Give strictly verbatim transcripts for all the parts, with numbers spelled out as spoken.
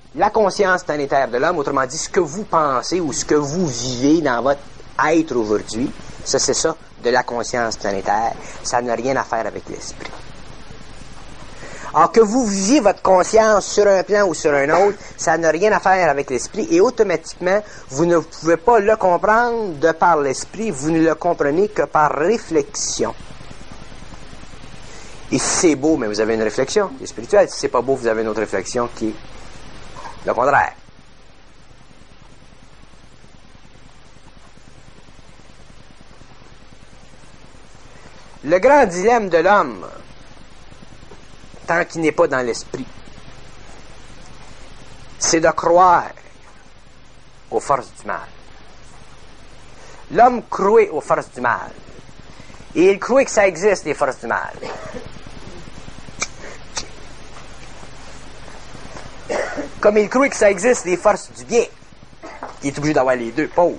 la conscience planétaire de l'homme, autrement dit, ce que vous pensez ou ce que vous vivez dans votre être aujourd'hui, ça c'est ça, de la conscience planétaire, ça n'a rien à faire avec l'esprit. Alors que vous viviez votre conscience sur un plan ou sur un autre, ça n'a rien à faire avec l'esprit et automatiquement, vous ne pouvez pas le comprendre de par l'esprit, vous ne le comprenez que par réflexion. Et si c'est beau, mais vous avez une réflexion qui est spirituelle. Si c'est pas beau, vous avez une autre réflexion qui est le contraire. Le grand dilemme de l'homme, tant qu'il n'est pas dans l'esprit, c'est de croire aux forces du mal. L'homme croit aux forces du mal. Et il croit que ça existe, les forces du mal. Comme il croit que ça existe, les forces du bien. Il est obligé d'avoir les deux, pauvre.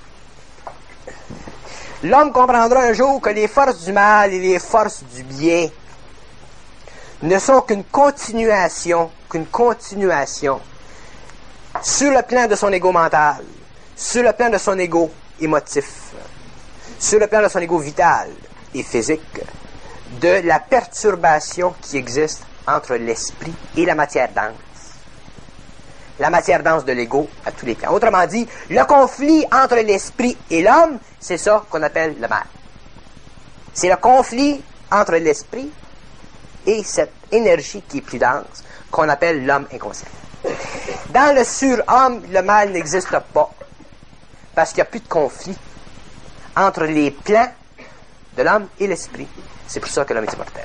L'homme comprendra un jour que les forces du mal et les forces du bien ne sont qu'une continuation, qu'une continuation sur le plan de son ego mental, sur le plan de son ego émotif, sur le plan de son ego vital et physique, de la perturbation qui existe entre l'esprit et la matière dense. La matière dense de l'ego à tous les plans. Autrement dit, le conflit entre l'esprit et l'homme, c'est ça qu'on appelle le mal. C'est le conflit entre l'esprit et cette énergie qui est plus dense, qu'on appelle l'homme inconscient. Dans le surhomme, le mal n'existe pas, parce qu'il n'y a plus de conflit entre les plans de l'homme et l'esprit. C'est pour ça que l'homme est immortel.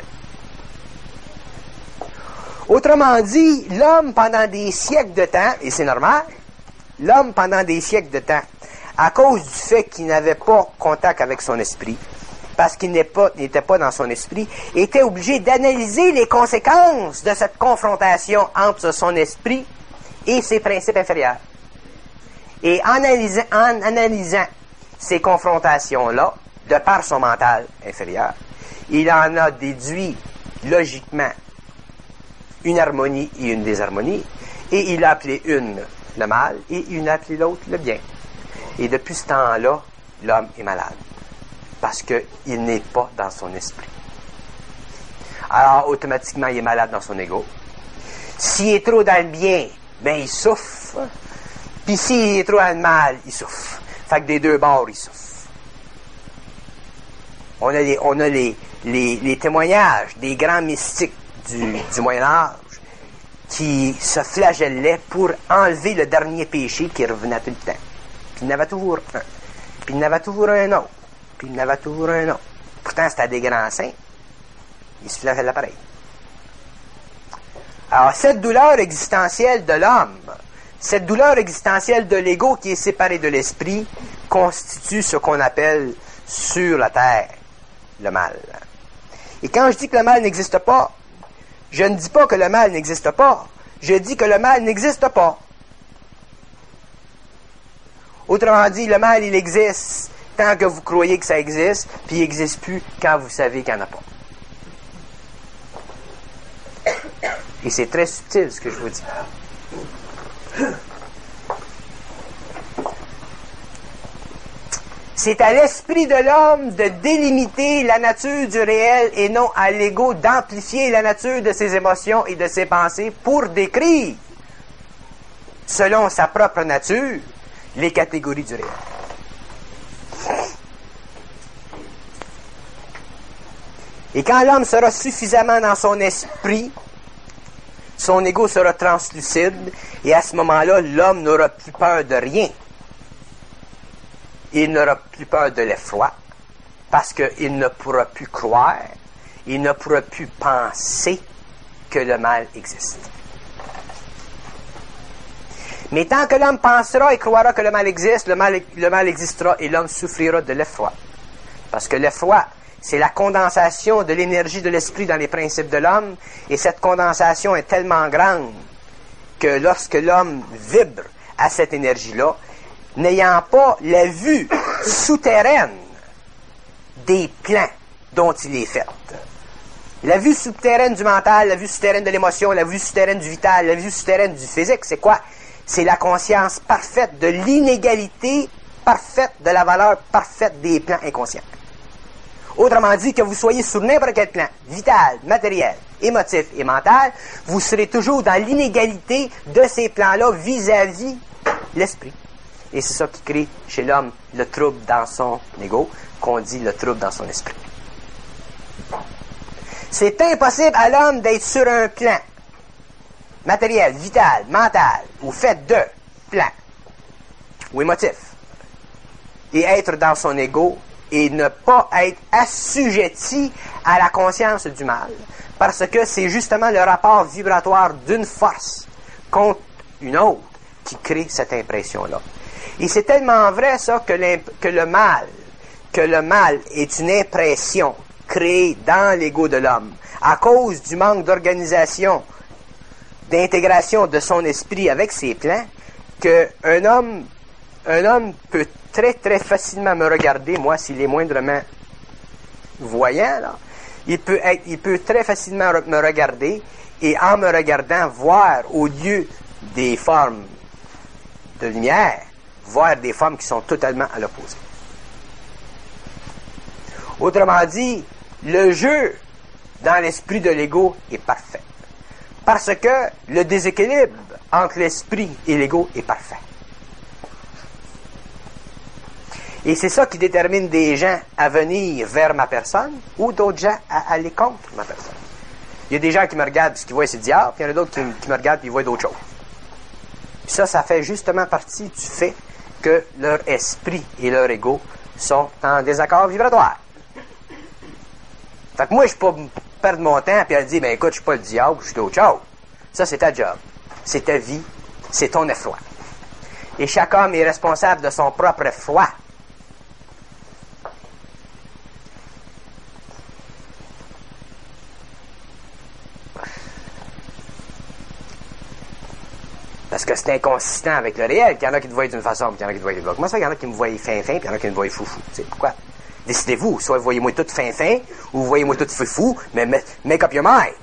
Autrement dit, l'homme pendant des siècles de temps, et c'est normal, l'homme pendant des siècles de temps, à cause du fait qu'il n'avait pas contact avec son esprit, parce qu'il n'était pas, n'était pas dans son esprit, était obligé d'analyser les conséquences de cette confrontation entre son esprit et ses principes inférieurs. Et en analysant, en analysant ces confrontations-là, de par son mental inférieur, il en a déduit logiquement une harmonie et une désharmonie, et il a appelé une le mal, et il a appelé l'autre le bien. Et depuis ce temps-là, l'homme est malade, parce qu'il n'est pas dans son esprit. Alors, automatiquement, il est malade dans son ego. S'il est trop dans le bien, ben il souffre, puis s'il est trop dans le mal, il souffre. Fait que des deux bords, il souffre. On a les, on a les, les, les témoignages des grands mystiques Du, du Moyen-Âge qui se flagellaient pour enlever le dernier péché qui revenait tout le temps. Puis il y en avait toujours un. Puis il y en avait toujours un autre. Puis il y en avait toujours un autre. Pourtant, c'était des grands saints. Ils se flagellaient pareil. Alors, cette douleur existentielle de l'homme, cette douleur existentielle de l'ego qui est séparé de l'esprit, constitue ce qu'on appelle sur la terre le mal. Et quand je dis que le mal n'existe pas, je ne dis pas que le mal n'existe pas. Je dis que le mal n'existe pas. Autrement dit, le mal, il existe tant que vous croyez que ça existe, puis il n'existe plus quand vous savez qu'il n'y en a pas. Et c'est très subtil, ce que je vous dis. C'est à l'esprit de l'homme de délimiter la nature du réel et non à l'ego d'amplifier la nature de ses émotions et de ses pensées pour décrire, selon sa propre nature, les catégories du réel. Et quand l'homme sera suffisamment dans son esprit, son ego sera translucide et à ce moment-là, l'homme n'aura plus peur de rien. Il n'aura plus peur de l'effroi, parce qu'il ne pourra plus croire, il ne pourra plus penser que le mal existe. Mais tant que l'homme pensera et croira que le mal existe, le mal, le mal existera et l'homme souffrira de l'effroi. Parce que l'effroi, c'est la condensation de l'énergie de l'esprit dans les principes de l'homme, et cette condensation est tellement grande que lorsque l'homme vibre à cette énergie-là, n'ayant pas la vue souterraine des plans dont il est fait, La vue souterraine du mental, la vue souterraine de l'émotion, la vue souterraine du vital, la vue souterraine du physique, c'est quoi? C'est la conscience parfaite de l'inégalité parfaite de la valeur parfaite des plans inconscients. Autrement dit, que vous soyez sur n'importe quel plan, vital, matériel, émotif et mental, vous serez toujours dans l'inégalité de ces plans-là vis-à-vis l'esprit. Et c'est ça qui crée chez l'homme le trouble dans son ego, qu'on dit le trouble dans son esprit. C'est impossible à l'homme d'être sur un plan matériel, vital, mental, ou fait de plan, ou émotif, et être dans son ego, et ne pas être assujetti à la conscience du mal. Parce que c'est justement le rapport vibratoire d'une force contre une autre qui crée cette impression-là. Et c'est tellement vrai, ça, que, que le mal, que le mal est une impression créée dans l'ego de l'homme, à cause du manque d'organisation, d'intégration de son esprit avec ses plans, qu'un homme, un homme peut très, très facilement me regarder, moi, s'il est moindrement voyant, là, il peut être, il peut très facilement re- me regarder, et en me regardant, voir, au lieu des formes de lumière, voir des formes qui sont totalement à l'opposé. Autrement dit, le jeu dans l'esprit de l'ego est parfait. Parce que le déséquilibre entre l'esprit et l'ego est parfait. Et c'est ça qui détermine des gens à venir vers ma personne ou d'autres gens à aller contre ma personne. Il y a des gens qui me regardent ce qu'ils voient, c'est le diable, puis il y en a d'autres qui, qui me regardent et ils voient d'autres choses. Puis ça, ça fait justement partie du fait que leur esprit et leur ego sont en désaccord vibratoire. Fait que moi, je ne peux pas perdre mon temps et dire, ben écoute, je suis pas le diable, je suis d'autre chose. Ça, c'est ta job. C'est ta vie. C'est ton effroi. Et chaque homme est responsable de son propre effroi. Parce que c'est inconsistant avec le réel. Il y en a qui te voient d'une façon, puis il y en a qui te voient d'une autre. Comment ça fait qu'il y en a qui me voient fin-fin, puis il y en a qui me voient fou-fou? C'est pourquoi? Décidez-vous. Soit vous voyez-moi tout fin-fin, ou vous voyez-moi tout fou-fou, mais make up your mind.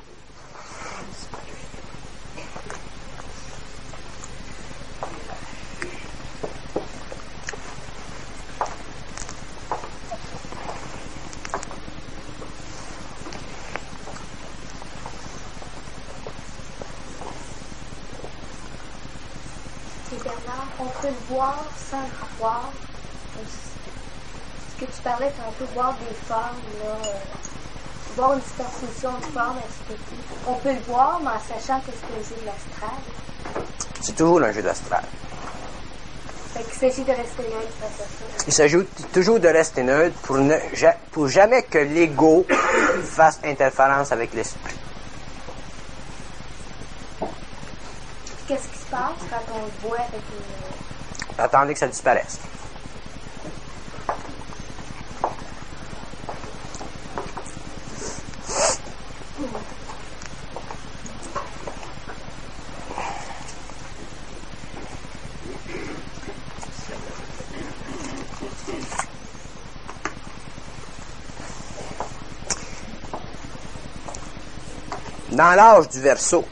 On peut le voir sans le croire. Ce que tu parlais tantôt, voir des formes, là, euh, voir une superposition de formes, et cetera. On peut le voir, mais en sachant que c'est un jeu de l'astral. C'est toujours un jeu d'astral. Fait qu'il s'agit de rester neutre face à ça. Il s'agit toujours de rester neutre pour, ne, pour jamais que l'ego fasse interférence avec l'esprit. Qu'est-ce qui se passe quand on le voit avec une... Attendez que ça disparaisse. Dans l'âge du Verseau,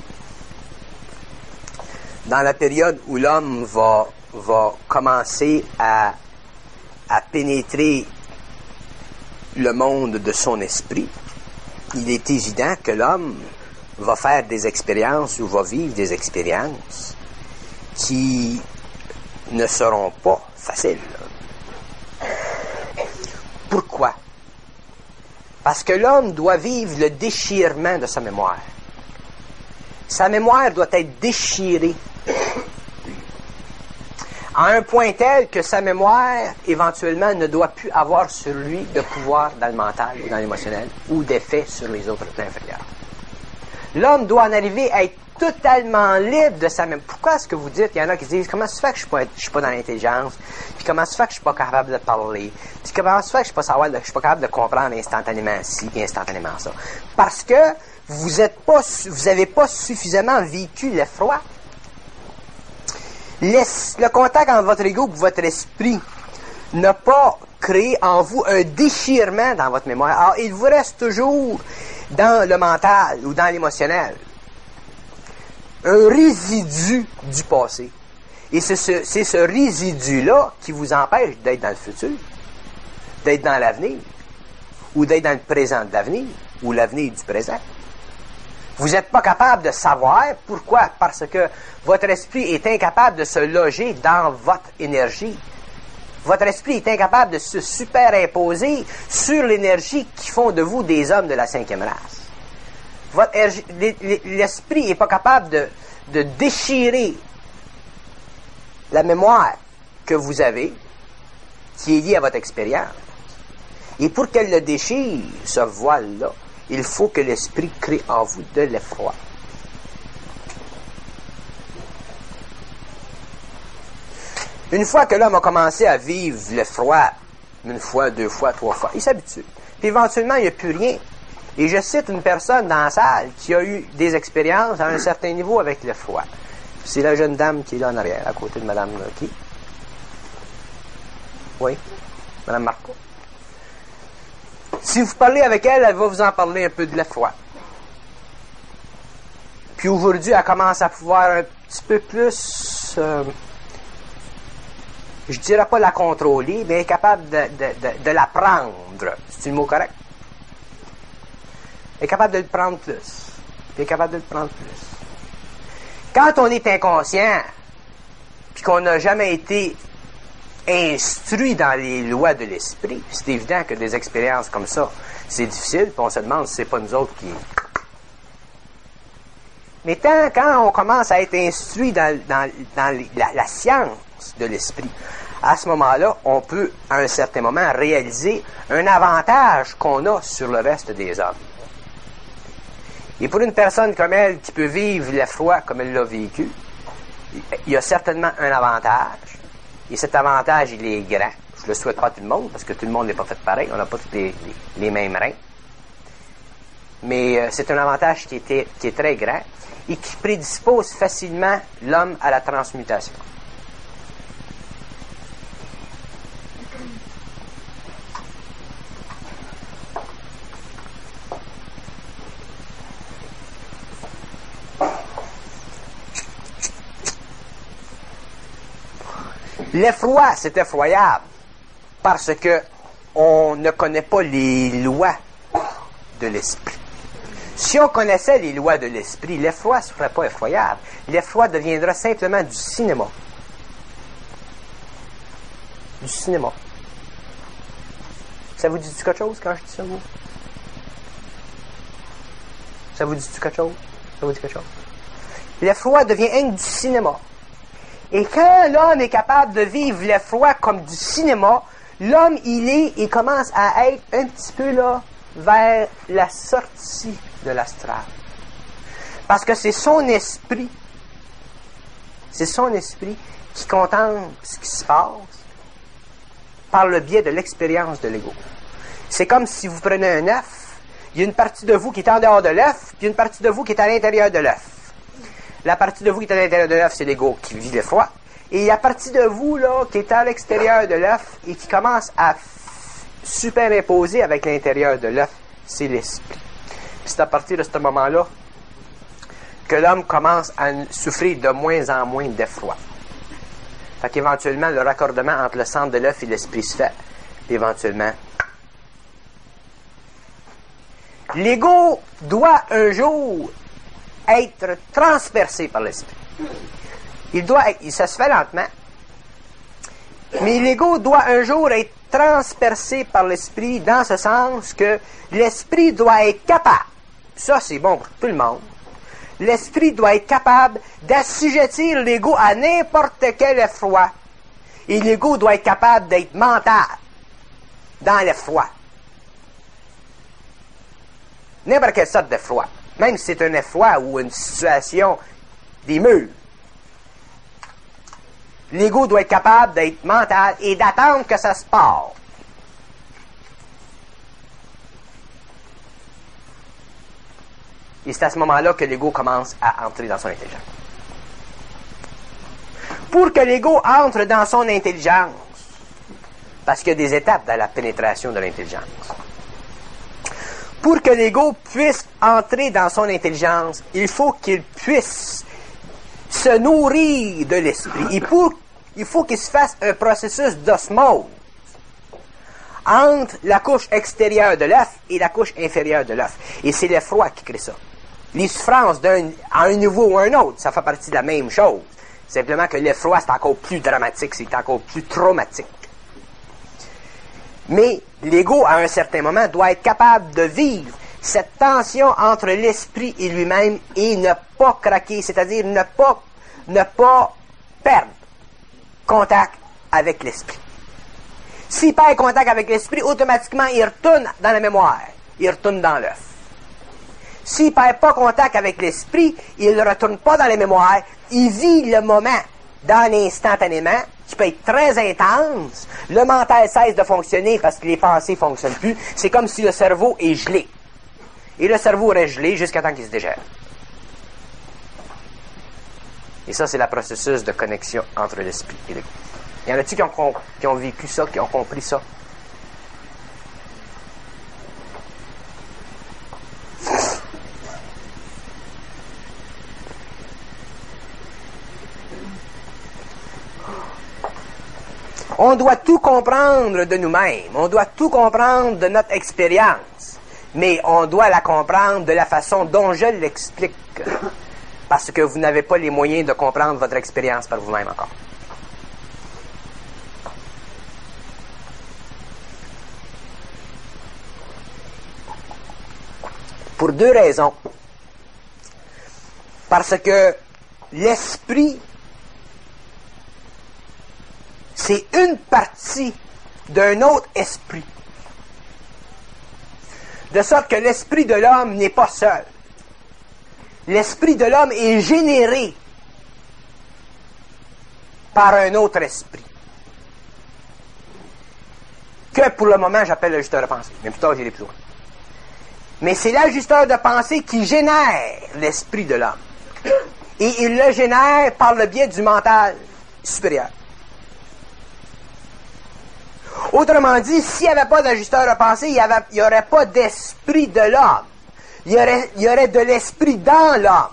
dans la période où l'homme va, va commencer à, à pénétrer le monde de son esprit, il est évident que l'homme va faire des expériences ou va vivre des expériences qui ne seront pas faciles. Pourquoi? Parce que l'homme doit vivre le déchirement de sa mémoire. Sa mémoire doit être déchirée à un point tel que sa mémoire, éventuellement, ne doit plus avoir sur lui de pouvoir dans le mental ou dans l'émotionnel ou d'effet sur les autres plans inférieurs. L'homme doit en arriver à être totalement libre de sa mémoire. Pourquoi est-ce que vous dites, il y en a qui disent, comment se fait que je ne suis, suis pas dans l'intelligence, puis comment se fait que je ne suis pas capable de parler, puis comment se fait que je ne suis pas savoir, je suis pas capable de comprendre instantanément ci, puis instantanément ça. Parce que vous êtes pas, vous n'avez pas suffisamment vécu l'effroi. Le contact entre votre ego et votre esprit n'a pas créé en vous un déchirement dans votre mémoire. Alors, il vous reste toujours dans le mental ou dans l'émotionnel un résidu du passé. Et c'est ce, c'est ce résidu-là qui vous empêche d'être dans le futur, d'être dans l'avenir, ou d'être dans le présent de l'avenir, ou l'avenir du présent. Vous n'êtes pas capable de savoir pourquoi, parce que votre esprit est incapable de se loger dans votre énergie. Votre esprit est incapable de se superimposer sur l'énergie qui font de vous des hommes de la cinquième race. Votre, l'esprit n'est pas capable de, de déchirer la mémoire que vous avez, qui est liée à votre expérience. Et pour qu'elle le déchire, ce voile-là, il faut que l'esprit crée en vous de l'effroi. Une fois que l'homme a commencé à vivre l'effroi, une fois, deux fois, trois fois, il s'habitue. Puis éventuellement, il n'y a plus rien. Et je cite une personne dans la salle qui a eu des expériences à un certain niveau avec l'effroi. C'est la jeune dame qui est là en arrière, à côté de Mme qui? Oui, Mme Marco. Si vous parlez avec elle, elle va vous en parler un peu de l'effroi. Puis aujourd'hui, elle commence à pouvoir un petit peu plus, euh, je dirais pas la contrôler, mais elle est capable de, de, de, de la prendre. C'est le mot correct? Elle est capable de le prendre plus. Elle est capable de le prendre plus. Quand on est inconscient, puis qu'on n'a jamais été instruit dans les lois de l'esprit, c'est évident que des expériences comme ça, c'est difficile, puis on se demande si c'est pas nous autres qui... Mais tant, quand on commence à être instruit dans, dans, dans la, la science de l'esprit, à ce moment-là, on peut, à un certain moment, réaliser un avantage qu'on a sur le reste des hommes. Et pour une personne comme elle, qui peut vivre l'effroi comme elle l'a vécu, il y a certainement un avantage. Et cet avantage, il est grand. Je le souhaite pas à tout le monde, parce que tout le monde n'est pas fait pareil. On n'a pas tous les, les, les mêmes reins. Mais euh, c'est un avantage qui, était, qui est très grand et qui prédispose facilement l'homme à la transmutation. L'effroi, c'est effroyable parce que on ne connaît pas les lois de l'esprit. Si on connaissait les lois de l'esprit, l'effroi ne serait pas effroyable. L'effroi deviendra simplement du cinéma. Du cinéma. Ça vous dit quelque chose quand je dis ça, vous? Ça vous dit quelque chose? Ça vous dit quelque chose? L'effroi devient du cinéma. Et quand l'homme est capable de vivre l'effroi comme du cinéma, l'homme, il est, il commence à être un petit peu là, vers la sortie de l'astral. Parce que c'est son esprit, c'est son esprit qui contemple ce qui se passe par le biais de l'expérience de l'ego. C'est comme si vous prenez un œuf, il y a une partie de vous qui est en dehors de l'œuf, puis une partie de vous qui est à l'intérieur de l'œuf. La partie de vous qui est à l'intérieur de l'œuf, c'est l'ego qui vit l'effroi. Et la partie de vous, là, qui est à l'extérieur de l'œuf et qui commence à f- superimposer avec l'intérieur de l'œuf, c'est l'esprit. Puis c'est à partir de ce moment-là que l'homme commence à souffrir de moins en moins d'effroi. Fait qu'éventuellement, le raccordement entre le centre de l'œuf et l'esprit se fait. Puis éventuellement, l'ego doit un jour être transpercé par l'esprit. Il doit être, ça se fait lentement, mais l'ego doit un jour être transpercé par l'esprit dans ce sens que l'esprit doit être capable, ça c'est bon pour tout le monde, l'esprit doit être capable d'assujettir l'ego à n'importe quel effroi, et l'ego doit être capable d'être mental dans l'effroi. N'importe quelle sorte d'effroi. Même si c'est un effroi ou une situation des murs. L'ego doit être capable d'être mental et d'attendre que ça se passe. Et c'est à ce moment-là que l'ego commence à entrer dans son intelligence. Pour que l'ego entre dans son intelligence, parce qu'il y a des étapes dans la pénétration de l'intelligence, pour que l'ego puisse entrer dans son intelligence, il faut qu'il puisse se nourrir de l'esprit. Il faut, il faut qu'il se fasse un processus d'osmose entre la couche extérieure de l'œuf et la couche inférieure de l'œuf. Et c'est le froid qui crée ça. Les souffrances d'un, à un niveau ou à un autre, ça fait partie de la même chose. Simplement que le froid, c'est encore plus dramatique, c'est encore plus traumatique. Mais l'ego, à un certain moment, doit être capable de vivre cette tension entre l'esprit et lui-même et ne pas craquer, c'est-à-dire ne pas, ne pas perdre contact avec l'esprit. S'il perd contact avec l'esprit, automatiquement, il retourne dans la mémoire, il retourne dans l'œuf. S'il ne perd pas contact avec l'esprit, il ne retourne pas dans les mémoires, il vit le moment dans l'instantanément, qui peut être très intense. Le mental cesse de fonctionner parce que les pensées ne fonctionnent plus. C'est comme si le cerveau est gelé. Et le cerveau reste gelé jusqu'à temps qu'il se dégèle. Et ça, c'est le processus de connexion entre l'esprit et l'ego. Il y en a-t-il qui ont, qui ont vécu ça, qui ont compris ça? On doit tout comprendre de nous-mêmes, on doit tout comprendre de notre expérience, mais on doit la comprendre de la façon dont je l'explique, parce que vous n'avez pas les moyens de comprendre votre expérience par vous-même encore. Pour deux raisons. Parce que l'esprit, c'est une partie d'un autre esprit. De sorte que l'esprit de l'homme n'est pas seul. L'esprit de l'homme est généré par un autre esprit. Que pour le moment j'appelle l'ajusteur de pensée. Mais plus tard j'irai plus loin. Mais c'est l'ajusteur de pensée qui génère l'esprit de l'homme. Et il le génère par le biais du mental supérieur. Autrement dit, s'il n'y avait pas d'ajusteur de pensée, il n'y aurait pas d'esprit de l'homme. Il y aurait, il y aurait de l'esprit dans l'homme.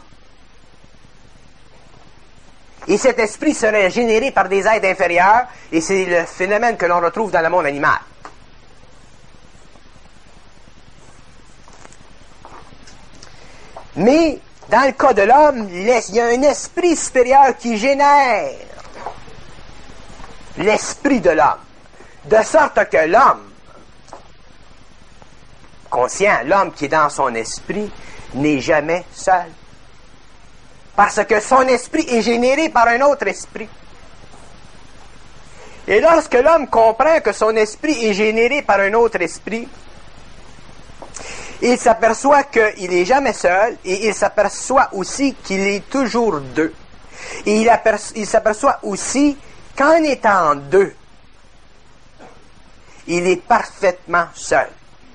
Et cet esprit serait généré par des êtres inférieurs, et c'est le phénomène que l'on retrouve dans le monde animal. Mais, dans le cas de l'homme, il y a un esprit supérieur qui génère l'esprit de l'homme. De sorte que l'homme conscient, l'homme qui est dans son esprit, n'est jamais seul. Parce que son esprit est généré par un autre esprit. Et lorsque l'homme comprend que son esprit est généré par un autre esprit, il s'aperçoit qu'il n'est jamais seul, et il s'aperçoit aussi qu'il est toujours deux. Et il, aperço- il s'aperçoit aussi qu'en étant deux, il est parfaitement seul.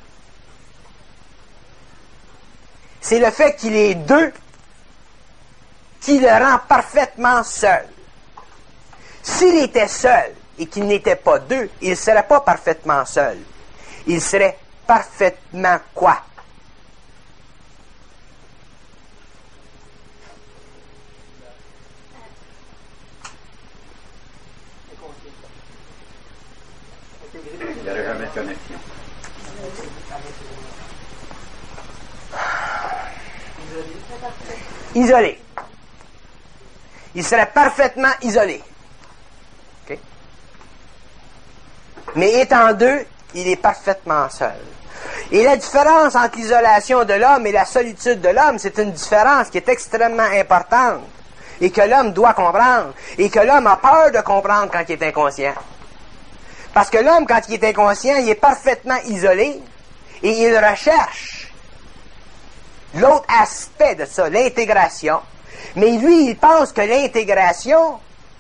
C'est le fait qu'il est deux qui le rend parfaitement seul. S'il était seul et qu'il n'était pas deux, il ne serait pas parfaitement seul. Il serait parfaitement quoi? Il n'y aurait jamais de connexion. Isolé. Il serait parfaitement isolé. Okay? Mais étant deux, il est parfaitement seul. Et la différence entre l'isolation de l'homme et la solitude de l'homme, c'est une différence qui est extrêmement importante et que l'homme doit comprendre et que l'homme a peur de comprendre quand il est inconscient. Parce que l'homme, quand il est inconscient, il est parfaitement isolé et il recherche l'autre aspect de ça, l'intégration. Mais lui, il pense que l'intégration,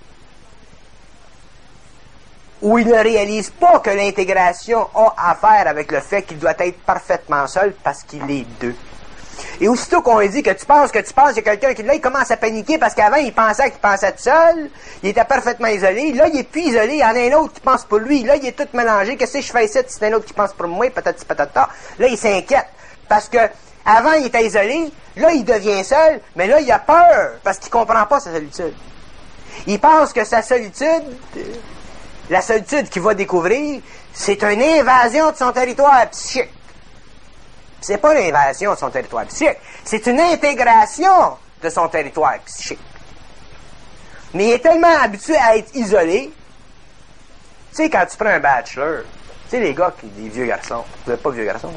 ou il ne réalise pas que l'intégration a à faire avec le fait qu'il doit être parfaitement seul parce qu'il est deux. Et aussitôt qu'on lui dit que tu penses que tu penses, il y a quelqu'un qui là, il commence à paniquer parce qu'avant, il pensait qu'il pensait tout seul, il était parfaitement isolé, là, il est plus isolé, il y en a un autre qui pense pour lui, là, il est tout mélangé, qu'est-ce que je fais ici, c'est un autre qui pense pour moi, patati patata, là, il s'inquiète, Parce que avant, il était isolé, là, il devient seul, mais là, il a peur, parce qu'il comprend pas sa solitude. Il pense que sa solitude, la solitude qu'il va découvrir, c'est une invasion de son territoire psychique. C'est pas une invasion de son territoire psychique, c'est une intégration de son territoire psychique. Mais il est tellement habitué à être isolé. Tu sais, quand tu prends un bachelor, tu sais, les gars, qui, les vieux garçons, vous n'êtes pas vieux garçons?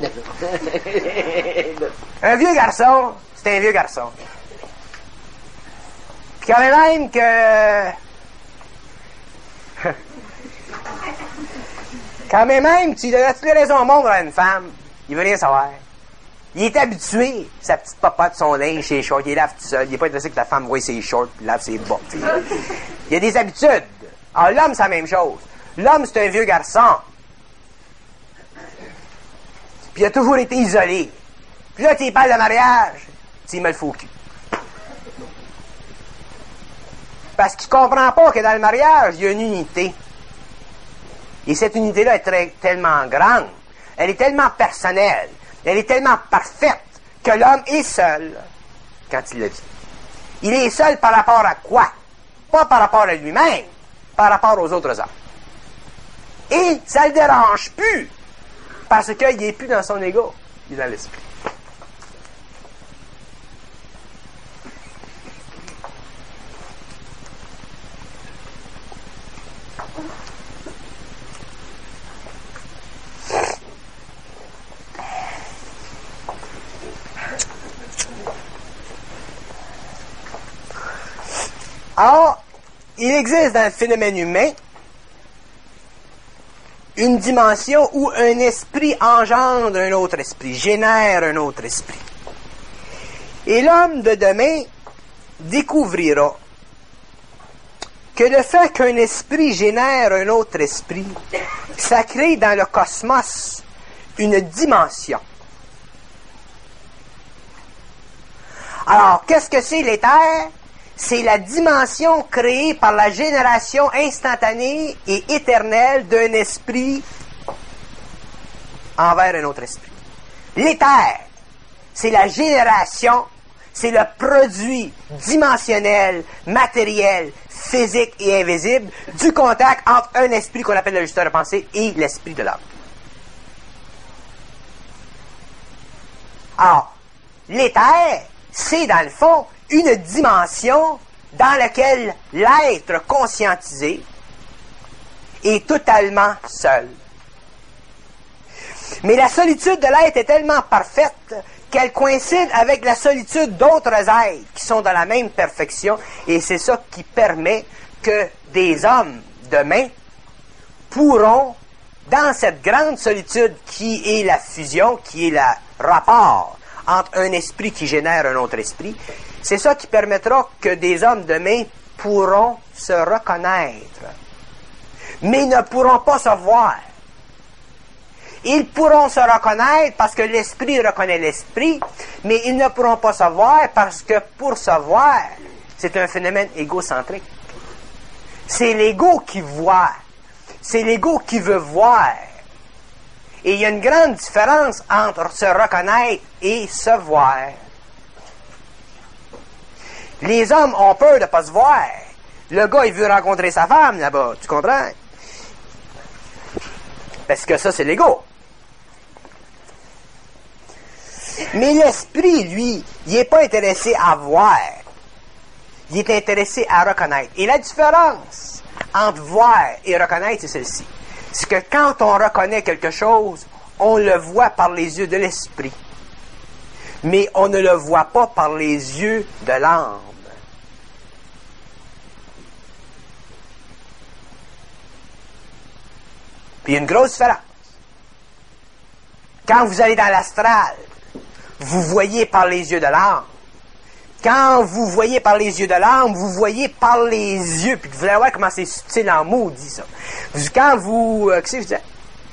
Un vieux garçon, c'est un vieux garçon. Puis quand même que... quand même, tu donnes toutes les raisons au monde à une femme, il veut rien savoir. Il est habitué, sa petite popote, son linge, ses shorts, il lave tout seul. Il n'est pas intéressé que la femme voie ses shorts, puis lave ses bottes. Il y a des habitudes. Alors l'homme, c'est la même chose. L'homme, c'est un vieux garçon. Puis il a toujours été isolé. Puis là, tu parles de mariage, tu me le fous au cul. Parce qu'il comprend pas que dans le mariage, il y a une unité. Et cette unité-là est très, tellement grande. Elle est tellement personnelle. Elle est tellement parfaite que l'homme est seul quand il le dit. Il est seul par rapport à quoi? Pas par rapport à lui-même, par rapport aux autres hommes. Et ça le dérange plus, parce qu'il n'est plus dans son ego, il est dans l'esprit. Or, il existe dans le phénomène humain une dimension où un esprit engendre un autre esprit, génère un autre esprit. Et l'homme de demain découvrira que le fait qu'un esprit génère un autre esprit, ça crée dans le cosmos une dimension. Alors, qu'est-ce que c'est l'éther? C'est la dimension créée par la génération instantanée et éternelle d'un esprit envers un autre esprit. L'éther, c'est la génération, c'est le produit dimensionnel, matériel, physique et invisible du contact entre un esprit qu'on appelle le régisseur de pensée et l'esprit de l'homme. Alors, l'éther, c'est dans le fond une dimension dans laquelle l'être conscientisé est totalement seul. Mais la solitude de l'être est tellement parfaite qu'elle coïncide avec la solitude d'autres êtres qui sont dans la même perfection, et c'est ça qui permet que des hommes demain pourront, dans cette grande solitude qui est la fusion, qui est le rapport entre un esprit qui génère un autre esprit, c'est ça qui permettra que des hommes demain pourront se reconnaître, mais ne pourront pas se voir. Ils pourront se reconnaître parce que l'esprit reconnaît l'esprit, mais ils ne pourront pas se voir parce que pour se voir, c'est un phénomène égocentrique. C'est l'ego qui voit. C'est l'ego qui veut voir. Et il y a une grande différence entre se reconnaître et se voir. Les hommes ont peur de ne pas se voir. Le gars, il veut rencontrer sa femme là-bas, tu comprends? Parce que ça, c'est l'ego. Mais l'esprit, lui, il n'est pas intéressé à voir. Il est intéressé à reconnaître. Et la différence entre voir et reconnaître, c'est celle-ci. C'est que quand on reconnaît quelque chose, on le voit par les yeux de l'esprit. Mais on ne le voit pas par les yeux de l'âme. Puis il y a une grosse différence. Quand vous allez dans l'astral, vous voyez par les yeux de l'âme. Quand vous voyez par les yeux de l'âme, vous voyez par les yeux. Puis vous allez voir comment c'est subtil en mots, dit ça. Quand vous... Euh, qu'est-ce que je disais?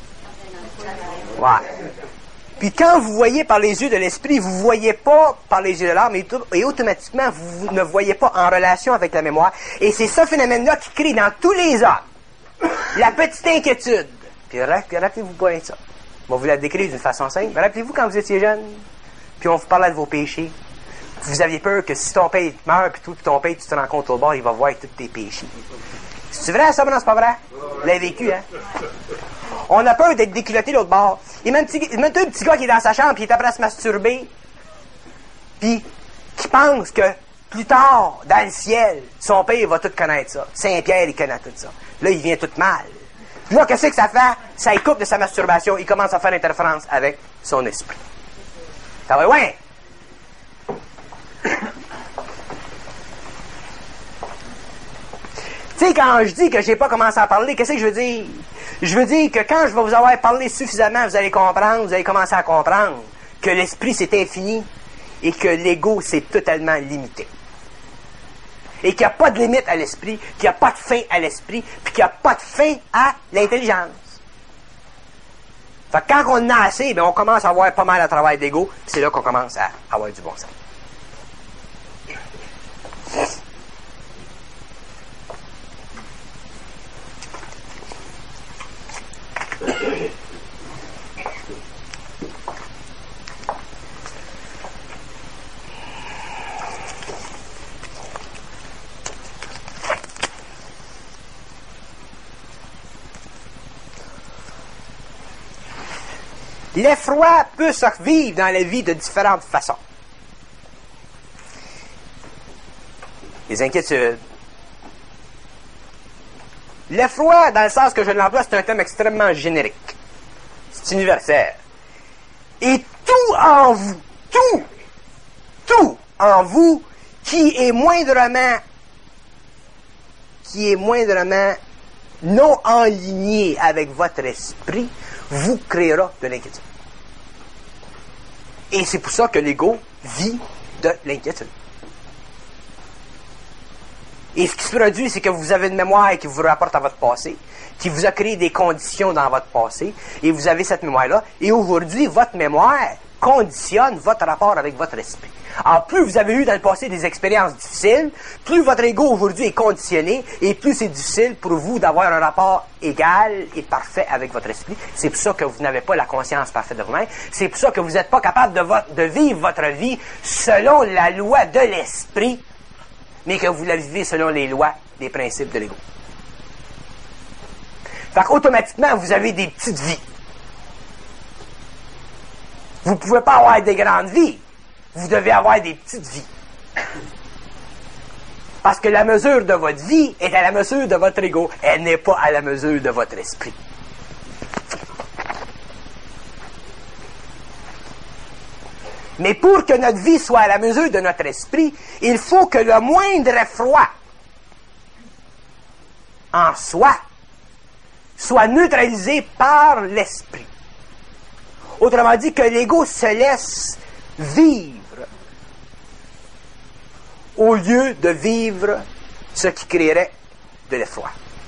Ouais. Puis quand vous voyez par les yeux de l'esprit, vous ne voyez pas par les yeux de l'âme et, et automatiquement, vous ne voyez pas en relation avec la mémoire. Et c'est ce phénomène-là qui crée dans tous les hommes la petite inquiétude. Puis rappelez-vous pas ça. Je vais vous la décrire d'une façon simple. Rappelez-vous quand vous étiez jeune, puis on vous parlait de vos péchés. Vous aviez peur que si ton père meurt, puis tout ton père, tu te rencontres au bord, il va voir tous tes péchés. C'est vrai ça, mais non, c'est pas vrai? Vous l'avez vécu, hein? On a peur d'être déculotté l'autre bord. Il y a même un petit gars qui est dans sa chambre, puis il est après à se masturber, puis qui pense que plus tard, dans le ciel, son père va tout connaître ça. Saint-Pierre, il connaît tout ça. Là, il vient tout mal. Puis là, qu'est-ce que ça fait? Ça coupe de sa masturbation. Il commence à faire interférence avec son esprit. Ça va loin. Tu sais, quand je dis que j'ai pas commencé à parler, qu'est-ce que je veux dire? Je veux dire que quand je vais vous avoir parlé suffisamment, vous allez comprendre, vous allez commencer à comprendre que l'esprit, c'est infini et que l'ego, c'est totalement limité. Et qu'il n'y a pas de limite à l'esprit, qu'il n'y a pas de fin à l'esprit, puis qu'il n'y a pas de fin à l'intelligence. Fait que quand on en a assez, bien, on commence à avoir pas mal à travail d'ego, puis c'est là qu'on commence à avoir du bon sens. L'effroi peut se vivre dans la vie de différentes façons. Les inquiétudes. L'effroi, dans le sens que je l'emploie, c'est un thème extrêmement générique. C'est universel. Et tout en vous, tout, tout en vous, qui est moindrement, qui est moindrement non enligné avec votre esprit, vous créera de l'inquiétude. Et c'est pour ça que l'ego vit de l'inquiétude. Et ce qui se produit, c'est que vous avez une mémoire qui vous rapporte à votre passé, qui vous a créé des conditions dans votre passé, et vous avez cette mémoire-là, et aujourd'hui, votre mémoire conditionne votre rapport avec votre esprit. Alors, plus vous avez eu dans le passé des expériences difficiles, plus votre ego aujourd'hui est conditionné, et plus c'est difficile pour vous d'avoir un rapport égal et parfait avec votre esprit. C'est pour ça que vous n'avez pas la conscience parfaite de vous-même. C'est pour ça que vous n'êtes pas capable de, vo- de vivre votre vie selon la loi de l'esprit, mais que vous la vivez selon les lois, les principes de l'ego. Fait qu'automatiquement, vous avez des petites vies. Vous ne pouvez pas avoir des grandes vies. Vous devez avoir des petites vies. Parce que la mesure de votre vie est à la mesure de votre ego. Elle n'est pas à la mesure de votre esprit. Mais pour que notre vie soit à la mesure de notre esprit, il faut que le moindre effroi en soi soit neutralisé par l'esprit. Autrement dit, que l'ego se laisse vivre au lieu de vivre ce qui créerait de l'effroi.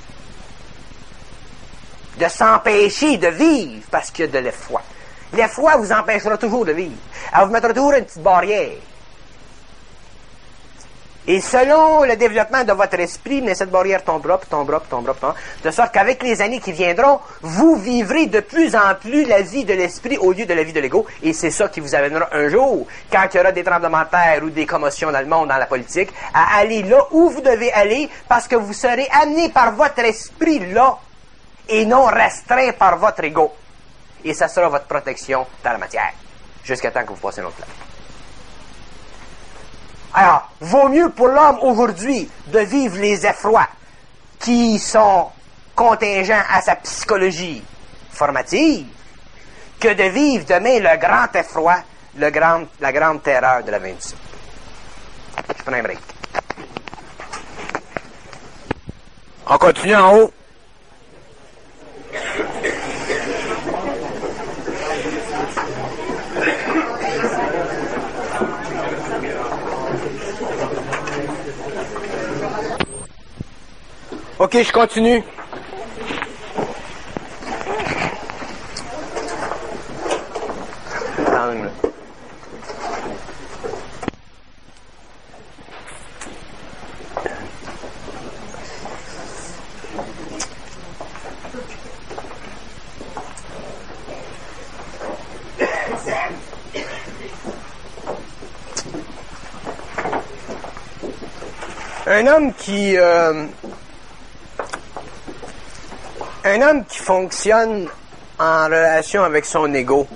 De s'empêcher de vivre parce qu'il y a de l'effroi. L'effroi vous empêchera toujours de vivre. Elle vous mettra toujours une petite barrière. Et selon le développement de votre esprit, mais cette barrière tombera, puis tombera, puis tombera, puis tombera, de sorte qu'avec les années qui viendront, vous vivrez de plus en plus la vie de l'esprit au lieu de la vie de l'ego. Et c'est ça qui vous amènera un jour, quand il y aura des tremblements de terre ou des commotions dans le monde, dans la politique, à aller là où vous devez aller, parce que vous serez amené par votre esprit là, et non restreint par votre ego. Et ça sera votre protection dans la matière, jusqu'à temps que vous passez l'autre place. Alors, vaut mieux pour l'homme aujourd'hui de vivre les effrois qui sont contingents à sa psychologie formative que de vivre demain le grand effroi, le grand, la grande terreur de la fin du siècle. Je prends un break. On continue en haut. OK, je continue. un homme qui... Euh, un homme qui fonctionne en relation avec son ego,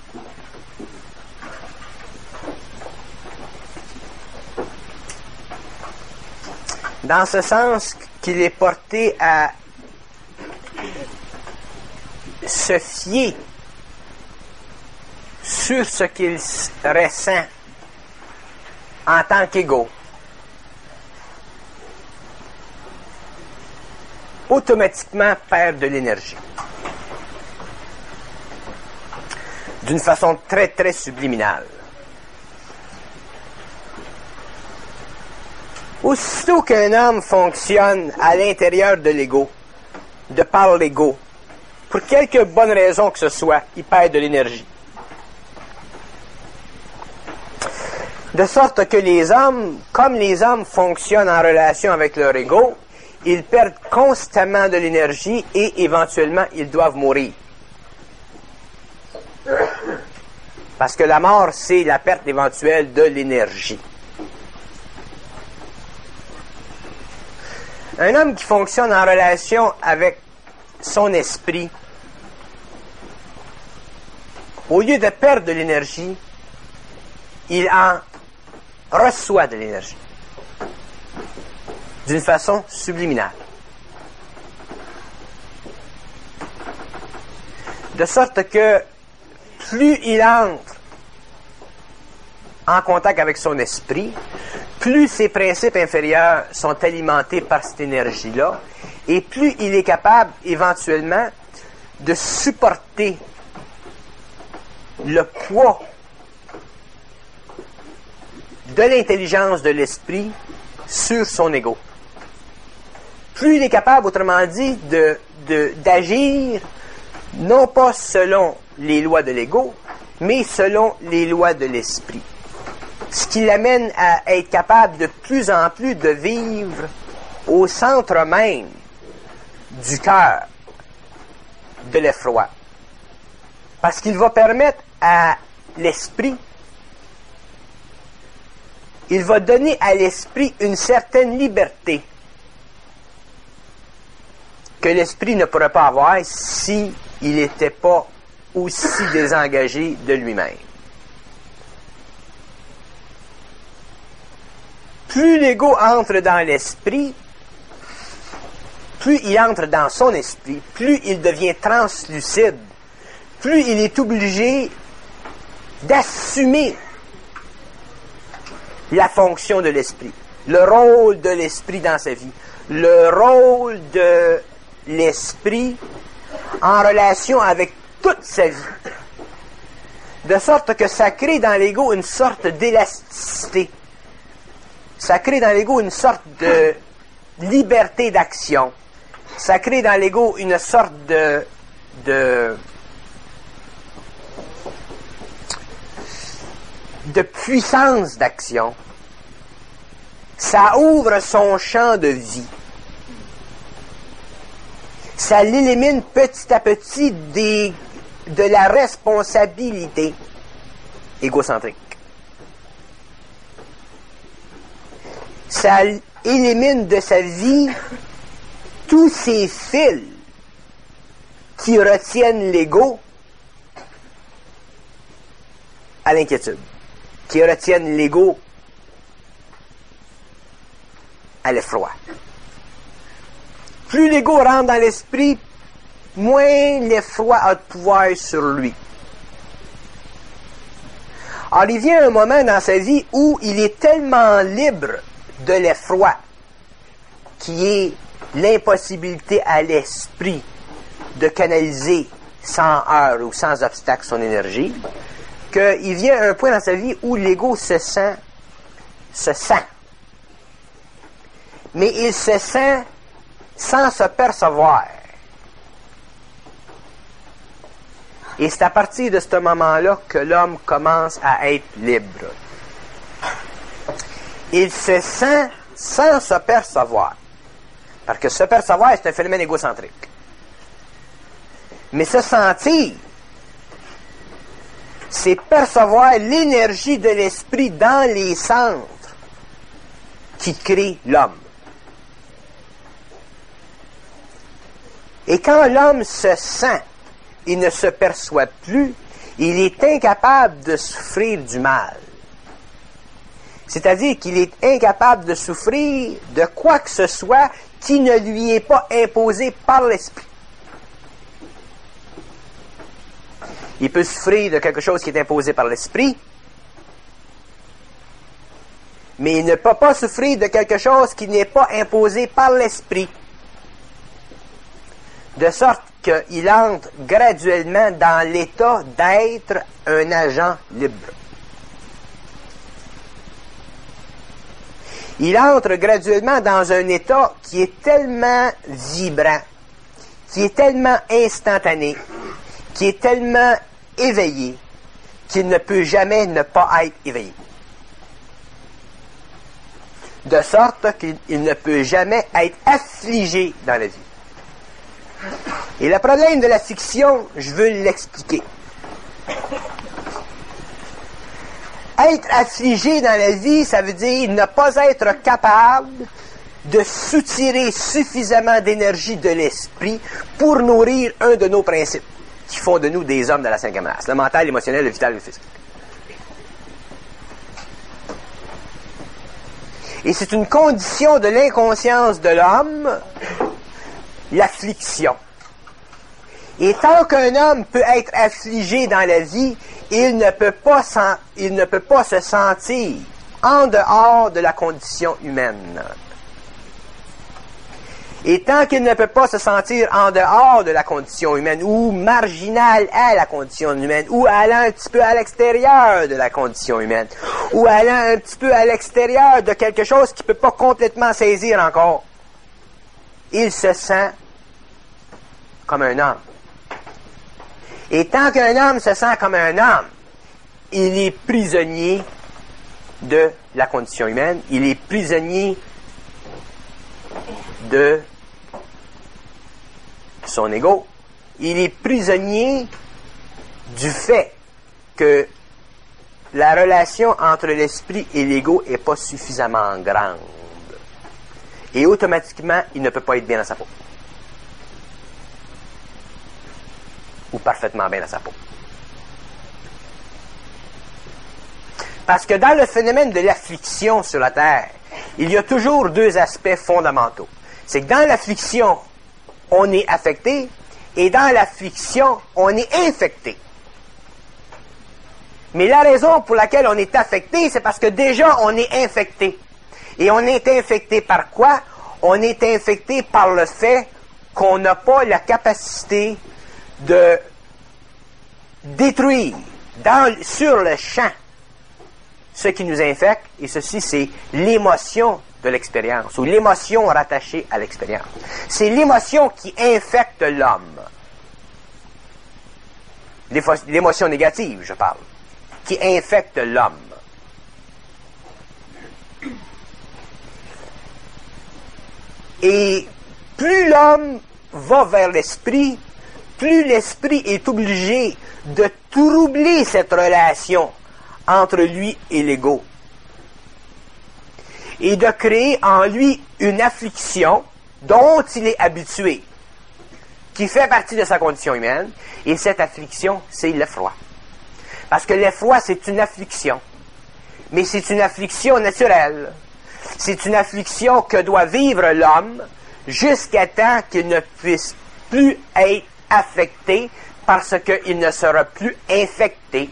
dans ce sens qu'il est porté à se fier sur ce qu'il ressent en tant qu'ego, automatiquement perd de l'énergie. D'une façon très très subliminale. Aussitôt qu'un homme fonctionne à l'intérieur de l'ego, de par l'ego, pour quelque bonne raison que ce soit, il perd de l'énergie. De sorte que les hommes, comme les hommes fonctionnent en relation avec leur ego, ils perdent constamment de l'énergie et éventuellement ils doivent mourir. Parce que la mort, c'est la perte éventuelle de l'énergie. Un homme qui fonctionne en relation avec son esprit, au lieu de perdre de l'énergie, il en reçoit de l'énergie. D'une façon subliminale. De sorte que plus il entre en contact avec son esprit, plus ses principes inférieurs sont alimentés par cette énergie-là, et plus il est capable éventuellement de supporter le poids de l'intelligence de l'esprit sur son ego. Plus il est capable, autrement dit, de, de, d'agir non pas selon les lois de l'ego, mais selon les lois de l'esprit. Ce qui l'amène à être capable de plus en plus de vivre au centre même du cœur de l'effroi. Parce qu'il va permettre à l'esprit, il va donner à l'esprit une certaine liberté que l'esprit ne pourrait pas avoir si il n'était pas aussi désengagé de lui-même. Plus l'ego entre dans l'esprit, plus il entre dans son esprit, plus il devient translucide, plus il est obligé d'assumer la fonction de l'esprit, le rôle de l'esprit dans sa vie, le rôle de l'esprit en relation avec toute sa vie. De sorte que ça crée dans l'ego une sorte d'élasticité. Ça crée dans l'ego une sorte de liberté d'action. Ça crée dans l'ego une sorte de, de, de puissance d'action. Ça ouvre son champ de vie. Ça l'élimine petit à petit des, de la responsabilité égocentrique. Ça élimine de sa vie tous ces fils qui retiennent l'ego à l'inquiétude, qui retiennent l'ego à l'effroi. Plus l'ego rentre dans l'esprit, moins l'effroi a de pouvoir sur lui. Alors, il vient un moment dans sa vie où il est tellement libre de l'effroi, qui est l'impossibilité à l'esprit de canaliser sans heurts ou sans obstacle son énergie, qu'il vient un point dans sa vie où l'ego se sent, se sent. Mais il se sent sans se percevoir. Et c'est à partir de ce moment-là que l'homme commence à être libre. Il se sent sans se percevoir. Parce que se percevoir, c'est un phénomène égocentrique. Mais se sentir, c'est percevoir l'énergie de l'esprit dans les centres qui crée l'homme. Et quand l'homme se sent et ne se perçoit plus, il est incapable de souffrir du mal. C'est-à-dire qu'il est incapable de souffrir de quoi que ce soit qui ne lui est pas imposé par l'esprit. Il peut souffrir de quelque chose qui est imposé par l'esprit, mais il ne peut pas souffrir de quelque chose qui n'est pas imposé par l'esprit. De sorte qu'il entre graduellement dans l'état d'être un agent libre. Il entre graduellement dans un état qui est tellement vibrant, qui est tellement instantané, qui est tellement éveillé, qu'il ne peut jamais ne pas être éveillé. De sorte qu'il ne peut jamais être affligé dans la vie. Et le problème de l'affliction, je veux l'expliquer. Être affligé dans la vie, ça veut dire ne pas être capable de soutirer suffisamment d'énergie de l'esprit pour nourrir un de nos principes qui font de nous des hommes de la cinquième race, le mental, l'émotionnel, le vital et le physique. Et c'est une condition de l'inconscience de l'homme, l'affliction. Et tant qu'un homme peut être affligé dans la vie, il ne peut pas, sen- il ne peut pas se sentir en dehors de la condition humaine. Et tant qu'il ne peut pas se sentir en dehors de la condition humaine, ou marginal à la condition humaine, ou allant un petit peu à l'extérieur de la condition humaine, ou allant un petit peu à l'extérieur de quelque chose qu'il ne peut pas complètement saisir encore, il se sent comme un homme. Et tant qu'un homme se sent comme un homme, il est prisonnier de la condition humaine, il est prisonnier de son ego, il est prisonnier du fait que la relation entre l'esprit et l'ego n'est pas suffisamment grande. Et automatiquement, il ne peut pas être bien dans sa peau. Ou parfaitement bien dans sa peau. Parce que dans le phénomène de l'affliction sur la Terre, il y a toujours deux aspects fondamentaux. C'est que dans l'affliction, on est affecté, et dans l'affliction, on est infecté. Mais la raison pour laquelle on est affecté, c'est parce que déjà, on est infecté. Et on est infecté par quoi? On est infecté par le fait qu'on n'a pas la capacité de détruire dans, sur le champ ce qui nous infecte, et ceci, c'est l'émotion de l'expérience, ou l'émotion rattachée à l'expérience. C'est l'émotion qui infecte l'homme. L'émotion négative, je parle, qui infecte l'homme. Et plus l'homme va vers l'esprit, plus l'esprit est obligé de troubler cette relation entre lui et l'ego, et de créer en lui une affliction dont il est habitué, qui fait partie de sa condition humaine, et cette affliction, c'est l'effroi. Parce que l'effroi, c'est une affliction, mais c'est une affliction naturelle. C'est une affliction que doit vivre l'homme jusqu'à temps qu'il ne puisse plus être affecté parce qu'il ne sera plus infecté.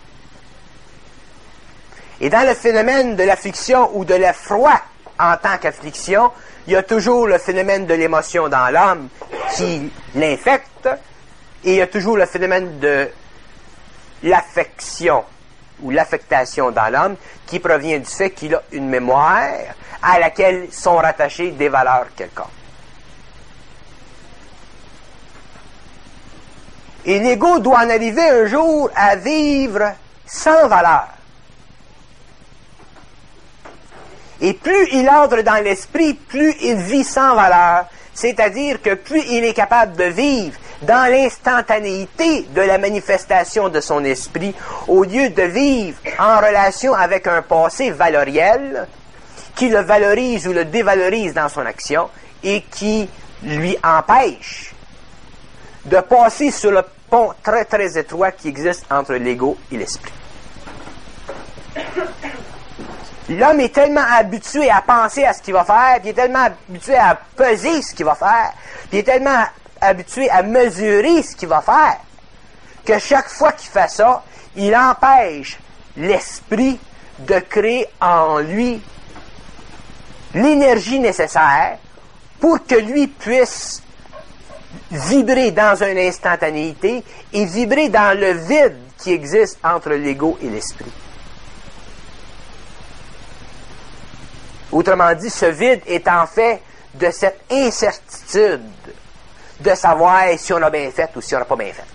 Et dans le phénomène de l'affliction ou de l'effroi en tant qu'affliction, il y a toujours le phénomène de l'émotion dans l'homme qui l'infecte, et il y a toujours le phénomène de l'affection ou l'affectation dans l'homme qui provient du fait qu'il a une mémoire à laquelle sont rattachées des valeurs quelconques. Et l'ego doit en arriver un jour à vivre sans valeur. Et plus il entre dans l'esprit, plus il vit sans valeur. C'est-à-dire que plus il est capable de vivre dans l'instantanéité de la manifestation de son esprit, au lieu de vivre en relation avec un passé valoriel qui le valorise ou le dévalorise dans son action et qui lui empêche de passer sur le pont très très étroit qui existe entre l'ego et l'esprit. L'homme est tellement habitué à penser à ce qu'il va faire, puis il est tellement habitué à peser ce qu'il va faire, puis il est tellement habitué à mesurer ce qu'il va faire, que chaque fois qu'il fait ça, il empêche l'esprit de créer en lui l'énergie nécessaire pour que lui puisse vibrer dans une instantanéité et vibrer dans le vide qui existe entre l'ego et l'esprit. Autrement dit, ce vide est en fait de cette incertitude de savoir si on a bien fait ou si on n'a pas bien fait.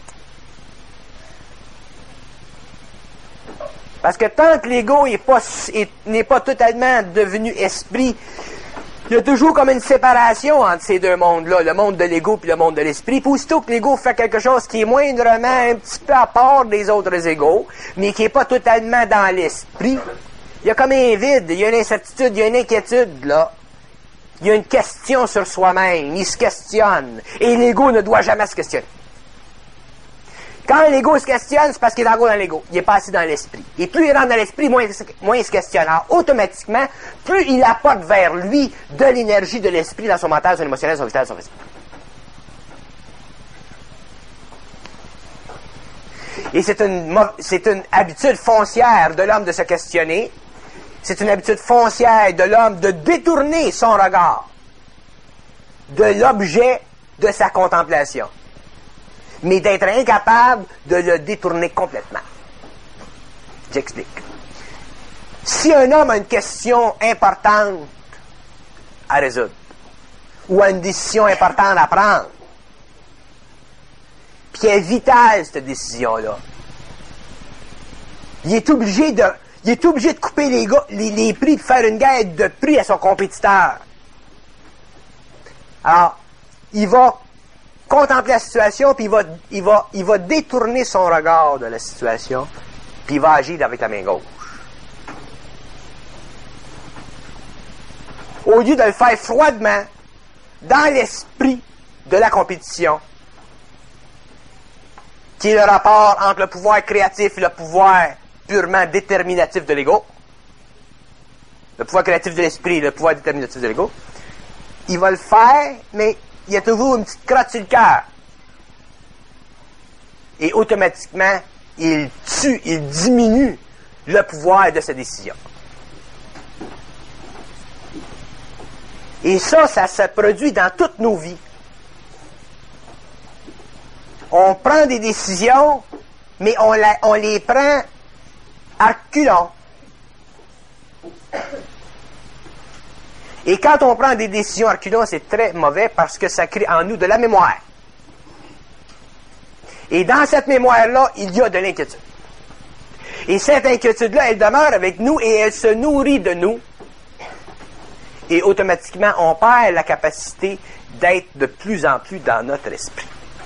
Parce que tant que l'ego n'est pas, n'est pas totalement devenu esprit, il y a toujours comme une séparation entre ces deux mondes-là, le monde de l'ego et le monde de l'esprit. Puis aussitôt que l'ego fait quelque chose qui est moindrement un petit peu à part des autres égos, mais qui n'est pas totalement dans l'esprit, il y a comme un vide, il y a une incertitude, il y a une inquiétude, là. Il y a une question sur soi-même, il se questionne. Et l'ego ne doit jamais se questionner. Quand l'ego se questionne, c'est parce qu'il est encore dans l'ego. Il est pas assis dans l'esprit. Et plus il rentre dans l'esprit, moins, moins il se questionne. Alors, automatiquement, plus il apporte vers lui de l'énergie de l'esprit dans son mental, son émotionnel, son vital, son physique. Et c'est une, c'est une habitude foncière de l'homme de se questionner. C'est une habitude foncière de l'homme de détourner son regard de l'objet de sa contemplation, mais d'être incapable de le détourner complètement. J'explique. Si un homme a une question importante à résoudre, ou a une décision importante à prendre, puis elle est vitale, cette décision-là, il est obligé de, il est obligé de couper les, gars, les, les prix, de faire une guerre de prix à son compétiteur. Alors, il va contempler la situation, puis il va, il va, il va détourner son regard de la situation, puis il va agir avec la main gauche. Au lieu de le faire froidement, dans l'esprit de la compétition, qui est le rapport entre le pouvoir créatif et le pouvoir purement déterminatif de l'ego, le pouvoir créatif de l'esprit et le pouvoir déterminatif de l'ego, il va le faire, mais il y a toujours une petite crotte sur le cœur. Et automatiquement, il tue, il diminue le pouvoir de sa décision. Et ça, ça se produit dans toutes nos vies. On prend des décisions, mais on, la, on les prend à reculons. Et quand on prend des décisions à reculons, c'est très mauvais parce que ça crée en nous de la mémoire. Et dans cette mémoire-là, il y a de l'inquiétude. Et cette inquiétude-là, elle demeure avec nous et elle se nourrit de nous. Et automatiquement, on perd la capacité d'être de plus en plus dans notre esprit.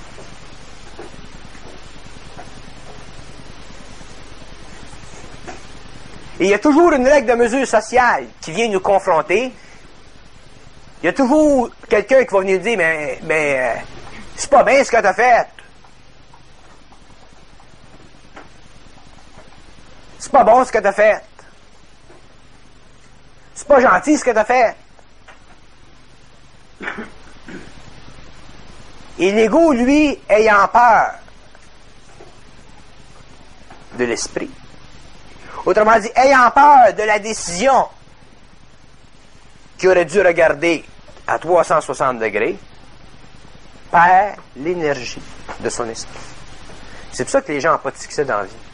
Et il y a toujours une règle de mesure sociale qui vient nous confronter. Il y a toujours quelqu'un qui va venir dire, mais, mais euh, c'est pas bien ce que tu as fait. C'est pas bon ce que tu as fait. C'est pas gentil ce que tu as fait. Et l'ego, lui, ayant peur de l'esprit, autrement dit, ayant peur de la décision qui aurait dû regarder à trois cent soixante degrés, perd l'énergie de son esprit. C'est pour ça que les gens n'ont pas de succès dans la vie.